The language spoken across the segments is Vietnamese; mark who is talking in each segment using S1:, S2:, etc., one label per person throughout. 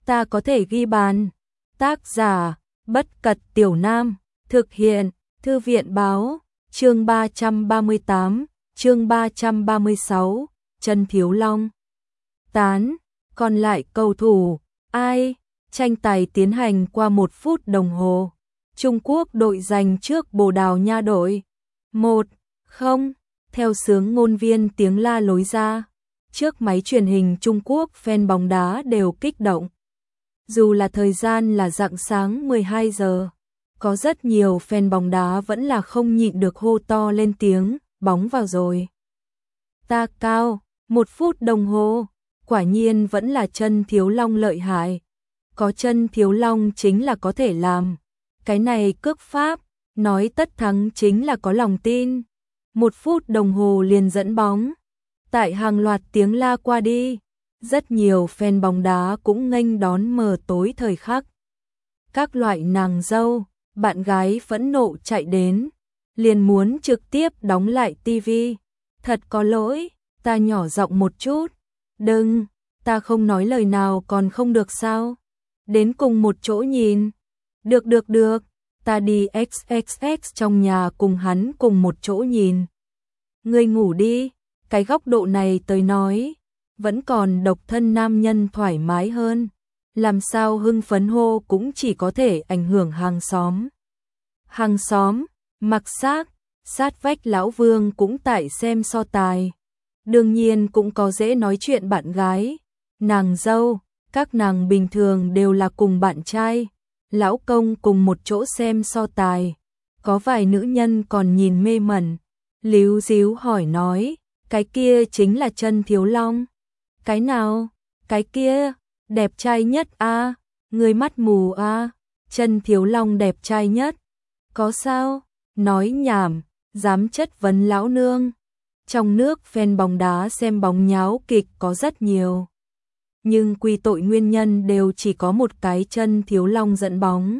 S1: ta có thể ghi bàn. Tác giả, Bất Cật Tiểu Nam, thực hiện, Thư viện Báo, chương 338, chương 336, Chân Thiếu Long. Tán, còn lại cầu thủ, ai? Tranh tài tiến hành qua 1 phút đồng hồ. Trung Quốc đội giành trước Bồ Đào Nha đội. 1-0, theo xướng ngôn viên tiếng la lối ra. Trước máy truyền hình Trung Quốc, fan bóng đá đều kích động. Dù là thời gian là rạng sáng 12 giờ, có rất nhiều fan bóng đá vẫn là không nhịn được hô to lên tiếng, bóng vào rồi. Ta cao, 1 phút đồng hồ, quả nhiên vẫn là Chân Thiếu Long lợi hại. Có Chân Thiếu Long chính là có thể làm. Cái này cước pháp, nói tất thắng chính là có lòng tin. 1 phút đồng hồ liền dẫn bóng. Tại hàng loạt tiếng la qua đi, rất nhiều fan bóng đá cũng nghênh đón mờ tối thời khắc. Các loại nàng dâu, bạn gái phẫn nộ chạy đến, liền muốn trực tiếp đóng lại tivi. Thật có lỗi, ta nhỏ giọng một chút. Đừng, ta không nói lời nào còn không được sao? Đến cùng một chỗ nhìn. Được, ta đi XXX trong nhà cùng hắn cùng một chỗ nhìn. Ngươi ngủ đi, cái góc độ này tới nói, vẫn còn độc thân nam nhân thoải mái hơn. Làm sao hưng phấn hô cũng chỉ có thể ảnh hưởng hàng xóm. Hàng xóm, mặc xác, sát vách lão Vương cũng tại xem so tài. Đương nhiên cũng có dễ nói chuyện bạn gái, nàng dâu, các nàng bình thường đều là cùng bạn trai, lão công cùng một chỗ xem so tài. Có vài nữ nhân còn nhìn mê mẩn, líu díu hỏi nói, cái kia chính là Chân Thiếu Long. Cái nào? Cái kia, đẹp trai nhất a, người mắt mù a, Chân Thiếu Long đẹp trai nhất. Có sao? Nói nhảm, dám chất vấn lão nương. Trong nước fan bóng đá xem bóng nháo kịch có rất nhiều. Nhưng quy tội nguyên nhân đều chỉ có một cái Chân Thiếu Long dẫn bóng.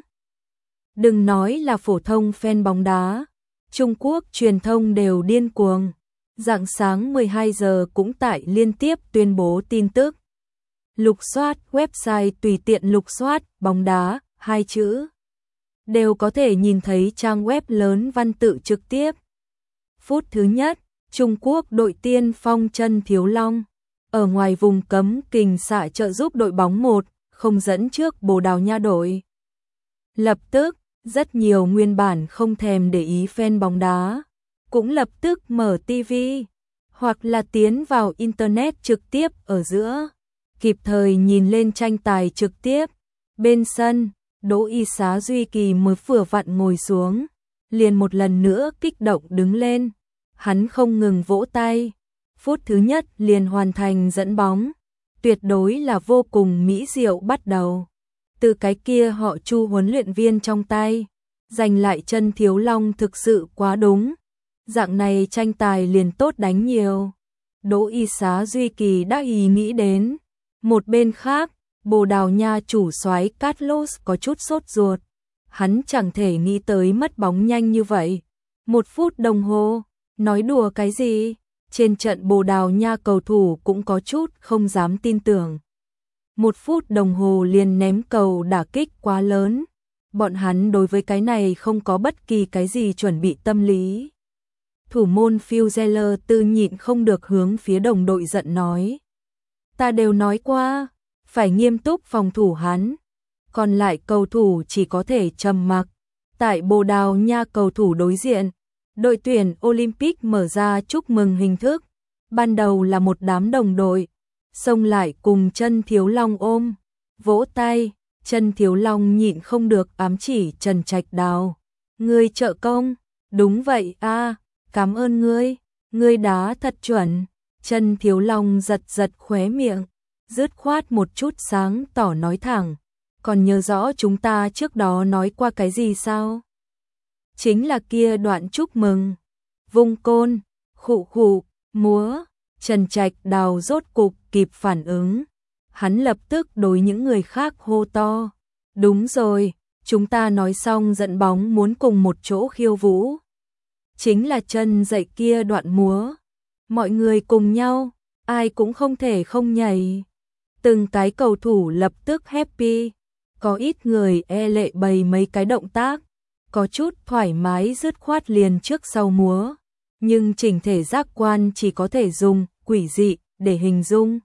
S1: Đừng nói là phổ thông fan bóng đá, Trung Quốc truyền thông đều điên cuồng. Rạng sáng 12 giờ cũng tại liên tiếp tuyên bố tin tức. Lục soát website tùy tiện lục soát bóng đá, 2 chữ. Đều có thể nhìn thấy trang web lớn văn tự trực tiếp. Phút thứ nhất, Trung Quốc đội tiên phong Chân Thiếu Long. Ở ngoài vùng cấm kình xạ trợ giúp đội bóng 1-0 dẫn trước Bồ Đào Nha đội. Lập tức, rất nhiều nguyên bản không thèm để ý fan bóng đá, cũng lập tức mở TV, hoặc là tiến vào Internet trực tiếp ở giữa, kịp thời nhìn lên tranh tài trực tiếp. Bên sân, Đỗ Y Xá Duy Kỳ mới vừa vặn ngồi xuống, liền một lần nữa kích động đứng lên, hắn không ngừng vỗ tay. Phút thứ nhất liền hoàn thành dẫn bóng, tuyệt đối là vô cùng mỹ diệu bắt đầu. Từ cái kia họ Chu huấn luyện viên trong tay, giành lại Chân Thiếu Long thực sự quá đúng. Dạng này tranh tài liền tốt đánh nhiều. Đỗ Y Xá Duy Kỳ đã ý nghĩ đến. Một bên khác, Bồ Đào Nha chủ soái Carlos có chút sốt ruột. Hắn chẳng thể nghĩ tới mất bóng nhanh như vậy. 1 phút đồng hồ, nói đùa cái gì? Trên trận Bồ Đào Nha cầu thủ cũng có chút không dám tin tưởng. 1 phút đồng hồ liền ném cầu đả kích quá lớn. Bọn hắn đối với cái này không có bất kỳ cái gì chuẩn bị tâm lý. Thủ môn Phil Zeller tư nhịn không được hướng phía đồng đội giận nói. Ta đều nói qua, phải nghiêm túc phòng thủ hắn. Còn lại cầu thủ chỉ có thể trầm mặc. Tại Bồ Đào Nha cầu thủ đối diện, đội tuyển Olympic mở ra chúc mừng hình thức. Ban đầu là một đám đồng đội, xông lại cùng Chân Thiếu Long ôm, vỗ tay. Chân Thiếu Long nhịn không được ám chỉ Trần Trạch Đào. Ngươi trợ công, đúng vậy a, cảm ơn ngươi đá thật chuẩn. Chân Thiếu Long giật giật khóe miệng, dứt khoát một chút sáng tỏ nói thẳng. Còn nhớ rõ chúng ta trước đó nói qua cái gì sao? Chính là kia đoạn chúc mừng. Vung côn, khụ khụ, múa. Trần Trạch Đào rốt cục kịp phản ứng. Hắn lập tức đối những người khác hô to. Đúng rồi, chúng ta nói xong dẫn bóng muốn cùng một chỗ khiêu vũ. Chính là chân dậy kia đoạn múa. Mọi người cùng nhau, ai cũng không thể không nhảy. Từng cái cầu thủ lập tức happy, có ít người e lệ bày mấy cái động tác, có chút thoải mái dứt khoát liền trước sau múa, nhưng chỉnh thể giác quan chỉ có thể dùng quỷ dị để hình dung.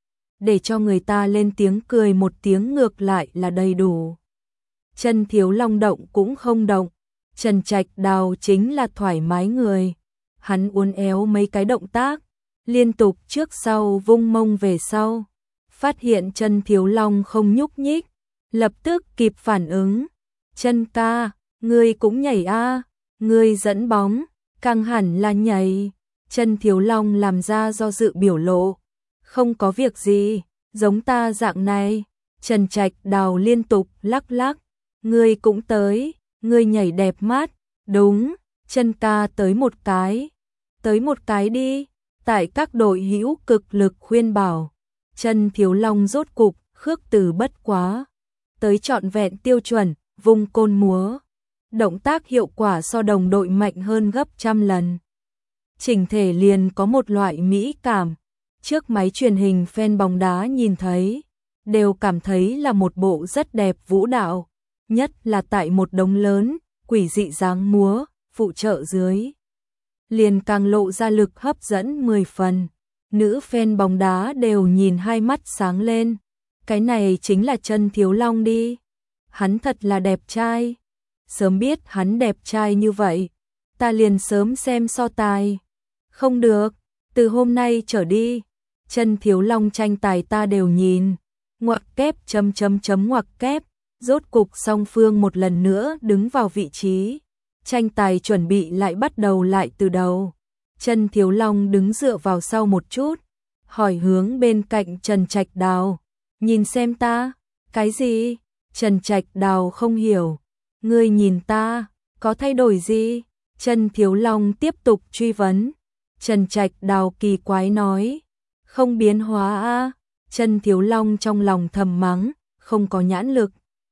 S1: Để cho người ta lên tiếng cười một tiếng ngược lại là đầy đủ. Chân Thiếu Long động cũng không động, Trần Trạch Đào chính là thoải mái người. Hắn uốn éo mấy cái động tác, liên tục trước sau vung mông về sau. Phát hiện Chân Thiếu Long không nhúc nhích, lập tức kịp phản ứng. Chân ca, ngươi cũng nhảy a, ngươi dẫn bóng, càng hẳn là nhảy. Chân Thiếu Long làm ra do dự biểu lộ. Không có việc gì, giống ta dạng này. Trần Trạch Đào liên tục lắc lắc. Ngươi cũng tới, ngươi nhảy đẹp mắt. Đúng, Chân ca tới một cái. Tới một cái đi. Tại các đội hữu cực lực khuyên bảo, Chân Thiếu Long rốt cục khước từ bất quá. Tới trọn vẹn tiêu chuẩn, vung côn múa. Động tác hiệu quả so đồng đội mạnh hơn gấp trăm lần. Chỉnh thể liền có một loại mỹ cảm. Trước máy truyền hình fan bóng đá nhìn thấy, đều cảm thấy là một bộ rất đẹp vũ đạo. Nhất là tại một đống lớn, quỷ dị dáng múa, phụ trợ dưới. Liền càng lộ ra lực hấp dẫn 10 phần. Nữ fan bóng đá đều nhìn hai mắt sáng lên. Cái này chính là Chân Thiếu Long đi. Hắn thật là đẹp trai. Sớm biết hắn đẹp trai như vậy, ta liền sớm xem so tài. Không được, từ hôm nay trở đi, Chân Thiếu Long tranh tài ta đều nhìn. Ngoặc kép ngoặc kép. Rốt cục song phương một lần nữa đứng vào vị trí. Tranh tài chuẩn bị lại bắt đầu lại từ đầu. Chân Thiếu Long đứng dựa vào sau một chút, hỏi hướng bên cạnh Trần Trạch Đào. Nhìn xem ta, cái gì? Trần Trạch Đào không hiểu. Ngươi nhìn ta, có thay đổi gì? Chân Thiếu Long tiếp tục truy vấn. Trần Trạch Đào kỳ quái nói. Không biến hóa a. Chân Thiếu Long trong lòng thầm mắng, không có nhãn lực.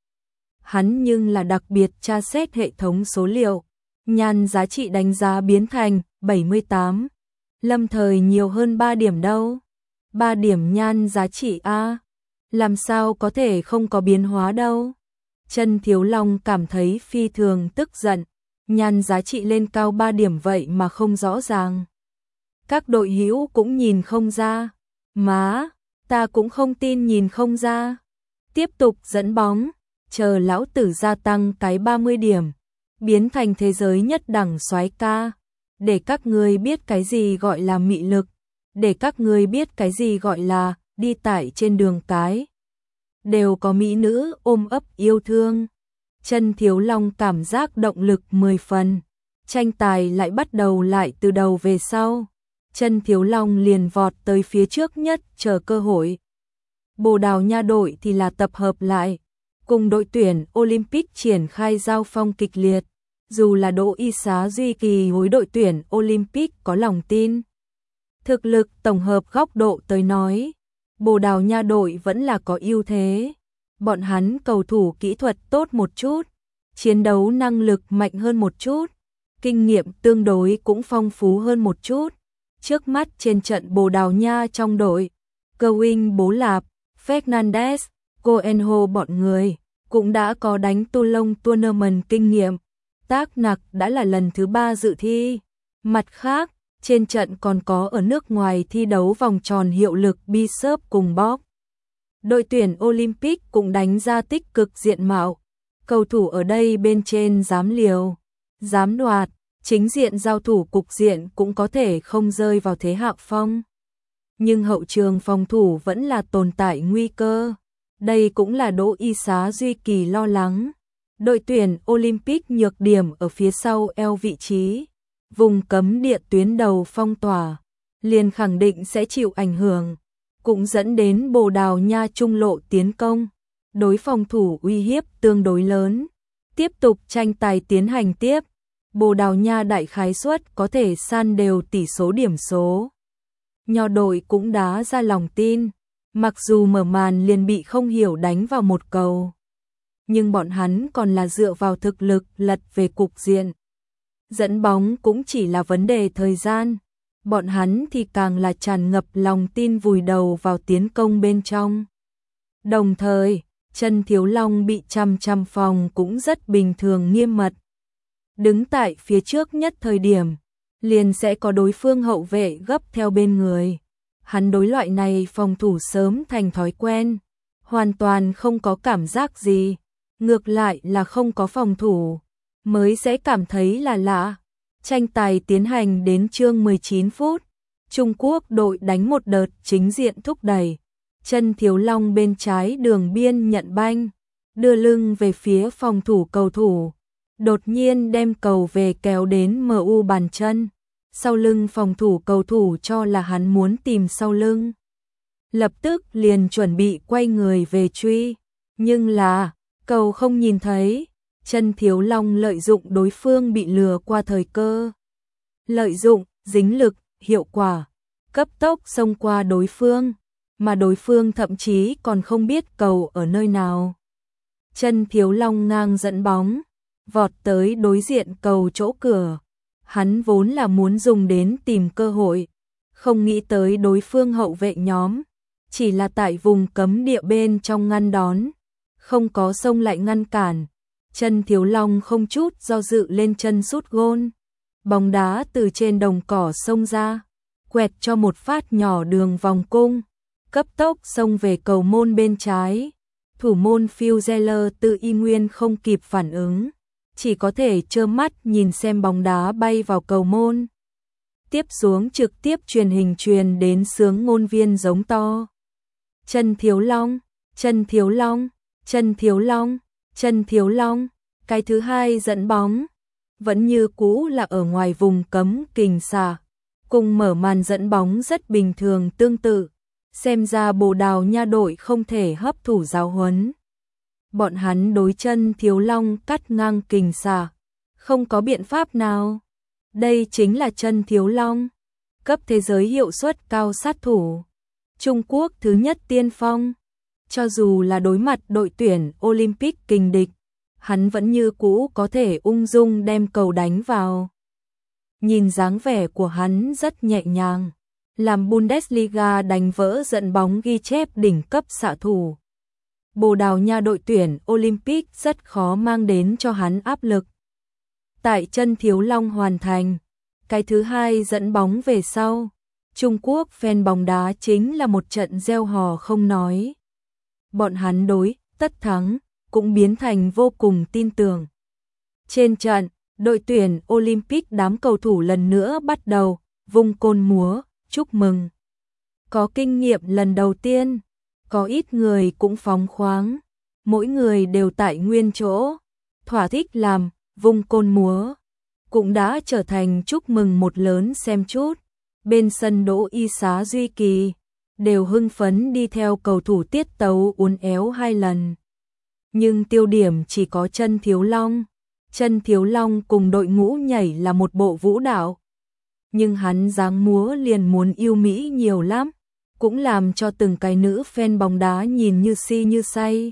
S1: Hắn nhưng là đặc biệt tra xét hệ thống số liệu. Nhan giá trị đánh giá biến thành 78. Lâm Thời nhiều hơn 3 điểm đâu. 3 điểm nhan giá trị a. Làm sao có thể không có biến hóa đâu. Chân Thiếu Long cảm thấy phi thường tức giận. Nhan giá trị lên cao 3 điểm vậy mà không rõ ràng. Các đội hữu cũng nhìn không ra. Má, ta cũng không tin nhìn không ra. Tiếp tục dẫn bóng, chờ lão tử gia tăng cái 30 điểm. Biến thành thế giới nhất đẳng soái ca. Để các ngươi biết cái gì gọi là mị lực. Để các ngươi biết cái gì gọi là đi tải trên đường cái. Đều có mỹ nữ ôm ấp yêu thương. Chân Thiếu Long cảm giác động lực 10 phần. Tranh tài lại bắt đầu lại từ đầu về sau. Chân Thiếu Long liền vọt tới phía trước nhất chờ cơ hội. Bồ Đào Nha đội thì là tập hợp lại. Cùng đội tuyển Olympic triển khai giao phong kịch liệt. Dù là Đỗ Y Xá duy kỳ hối đội tuyển Olympic có lòng tin. Thực lực tổng hợp góc độ tới nói, Bồ Đào Nha đội vẫn là có ưu thế. Bọn hắn cầu thủ kỹ thuật tốt một chút, chiến đấu năng lực mạnh hơn một chút, kinh nghiệm tương đối cũng phong phú hơn một chút. Trước mắt trên trận Bồ Đào Nha trong đội, Kewin Bố Lạp, Fernandes, Coenho bọn người cũng đã có đánh Toulon Tournament kinh nghiệm. Tác Nặc đã là lần thứ 3 dự thi. Mặt khác, trên trận còn có ở nước ngoài thi đấu vòng tròn hiệu lực Bishop cùng Bob. Đội tuyển Olympic cũng đánh ra tích cực diện mạo. Cầu thủ ở đây bên trên dám liều, dám đoạt, chính diện giao thủ cục diện cũng có thể không rơi vào thế hạ phong. Nhưng hậu trường phòng thủ vẫn là tồn tại nguy cơ. Đây cũng là Đỗ Y Xá duy kỳ lo lắng. Đội tuyển Olympic nhược điểm ở phía sau eo vị trí. Vùng cấm địa tuyến đầu phong tỏa, liền khẳng định sẽ chịu ảnh hưởng. Cũng dẫn đến Bồ Đào Nha trung lộ tiến công. Đối phòng thủ uy hiếp tương đối lớn. Tiếp tục tranh tài tiến hành tiếp. Bồ Đào Nha đại khái suất có thể san đều tỷ số điểm số. Nho đội cũng đá ra lòng tin. Mặc dù mở màn liền bị không hiểu đánh vào một cầu. Nhưng bọn hắn còn là dựa vào thực lực lật về cục diện. Dẫn bóng cũng chỉ là vấn đề thời gian. Bọn hắn thì càng là tràn ngập lòng tin vùi đầu vào tiến công bên trong. Đồng thời, Chân Thiếu Long bị chằm chằm phòng cũng rất bình thường nghiêm mật. Đứng tại phía trước nhất thời điểm, liền sẽ có đối phương hậu vệ gấp theo bên người. Hắn đối loại này phòng thủ sớm thành thói quen, hoàn toàn không có cảm giác gì, ngược lại là không có phòng thủ, mới sẽ cảm thấy là lạ. Tranh tài tiến hành đến chương 19 phút, Trung Quốc đội đánh một đợt chính diện thúc đẩy. Chân Thiếu Long bên trái đường biên nhận banh, đưa lưng về phía phòng thủ cầu thủ, đột nhiên đem cầu về kéo đến MU bàn chân. Sau lưng phòng thủ cầu thủ cho là hắn muốn tìm sau lưng, lập tức liền chuẩn bị quay người về truy, nhưng là cầu không nhìn thấy. Chân Thiếu Long lợi dụng đối phương bị lừa qua thời cơ, lợi dụng dính lực hiệu quả, cấp tốc xông qua đối phương, mà đối phương thậm chí còn không biết cầu ở nơi nào. Chân Thiếu Long ngang dẫn bóng, vọt tới đối diện cầu chỗ cửa. Hắn vốn là muốn dùng đến tìm cơ hội, không nghĩ tới đối phương hậu vệ nhóm, chỉ là tại vùng cấm địa bên trong ngăn đón, không có xông lại ngăn cản. Chân Thiếu Long không chút do dự lên chân sút gôn, bóng đá từ trên đồng cỏ xông ra, quẹt cho một phát nhỏ đường vòng cung, cấp tốc xông về cầu môn bên trái. Thủ môn Phil Zeller tự y nguyên không kịp phản ứng, chỉ có thể trơ mắt nhìn xem bóng đá bay vào cầu môn. Tiếp xuống trực tiếp truyền hình truyền đến sướng ngôn viên giống to. Chân Thiếu Long, Chân Thiếu Long, Chân Thiếu Long, Chân Thiếu Long. Cái thứ hai dẫn bóng, vẫn như cũ là ở ngoài vùng cấm kình xà, cùng mở màn dẫn bóng rất bình thường tương tự. Xem ra Bồ Đào Nha đội không thể hấp thụ giáo huấn. Bọn hắn đối Chân Thiếu Long cắt ngang kình xà, không có biện pháp nào. Đây chính là Chân Thiếu Long, cấp thế giới hiệu suất cao sát thủ. Trung Quốc thứ nhất tiên phong, cho dù là đối mặt đội tuyển Olympic kình địch, hắn vẫn như cũ có thể ung dung đem cầu đánh vào. Nhìn dáng vẻ của hắn rất nhẹ nhàng, làm Bundesliga đánh vỡ dẫn bóng ghi chép đỉnh cấp xạ thủ. Bồ Đào Nha đội tuyển Olympic rất khó mang đến cho hắn áp lực. Tại Chân Thiếu Long hoàn thành cái thứ hai dẫn bóng về sau, Trung Quốc fan bóng đá chính là một trận reo hò không nói. Bọn hắn đối tất thắng cũng biến thành vô cùng tin tưởng. Trên trận, đội tuyển Olympic đám cầu thủ lần nữa bắt đầu vung côn múa, chúc mừng. Có kinh nghiệm lần đầu tiên, có ít người cũng phóng khoáng, mỗi người đều tại nguyên chỗ, thỏa thích làm, vung côn múa, cũng đã trở thành chúc mừng một lớn xem chút. Bên sân Đỗ Y Xá Duy Kỳ, đều hưng phấn đi theo cầu thủ tiết tấu uốn éo hai lần. Nhưng tiêu điểm chỉ có Chân Thiếu Long. Chân Thiếu Long cùng đội ngũ nhảy là một bộ vũ đạo, nhưng hắn dáng múa liền muốn yêu mỹ nhiều lắm, cũng làm cho từng cái nữ fan bóng đá nhìn như si như say,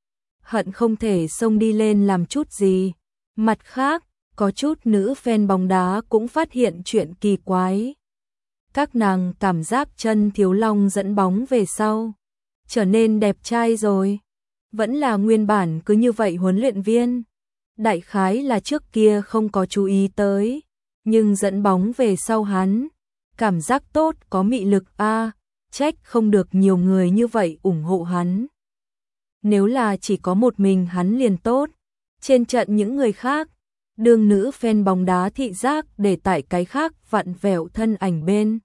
S1: hận không thể xông đi lên làm chút gì. Mặt khác, có chút nữ fan bóng đá cũng phát hiện chuyện kỳ quái. Các nàng cảm giác Chân Thiếu Long dẫn bóng về sau trở nên đẹp trai rồi, vẫn là nguyên bản cứ như vậy huấn luyện viên. Đại khái là trước kia không có chú ý tới, nhưng dẫn bóng về sau hắn, cảm giác tốt có mị lực a, trách không được nhiều người như vậy ủng hộ hắn. Nếu là chỉ có một mình hắn liền tốt, trên trận những người khác, đương nữ fan bóng đá thị giác để tại cái khác vặn vẹo thân ảnh bên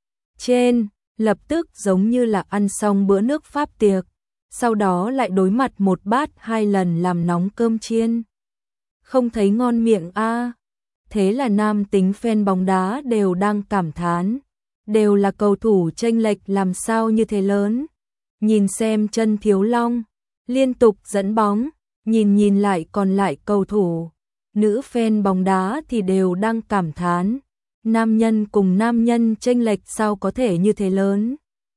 S1: trên, lập tức giống như là ăn xong bữa nước Pháp tiệc, sau đó lại đối mặt một bát hai lần làm nóng cơm chiên. Không thấy ngon miệng a. Thế là nam tính fan bóng đá đều đang cảm thán, đều là cầu thủ chênh lệch làm sao như thế lớn. Nhìn xem Chân Thiếu Long liên tục dẫn bóng, nhìn lại còn lại cầu thủ, nữ fan bóng đá thì đều đang cảm thán, nam nhân cùng nam nhân chênh lệch sao có thể như thế lớn.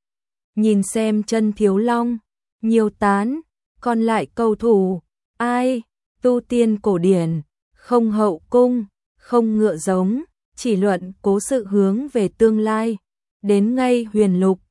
S1: Nhìn xem Chân Thiếu Long, nhiều tán, còn lại cầu thủ, ai, tu tiên cổ điển, không hậu cung, không ngựa giống, chỉ luận cố sự hướng về tương lai, đến ngay huyền lục,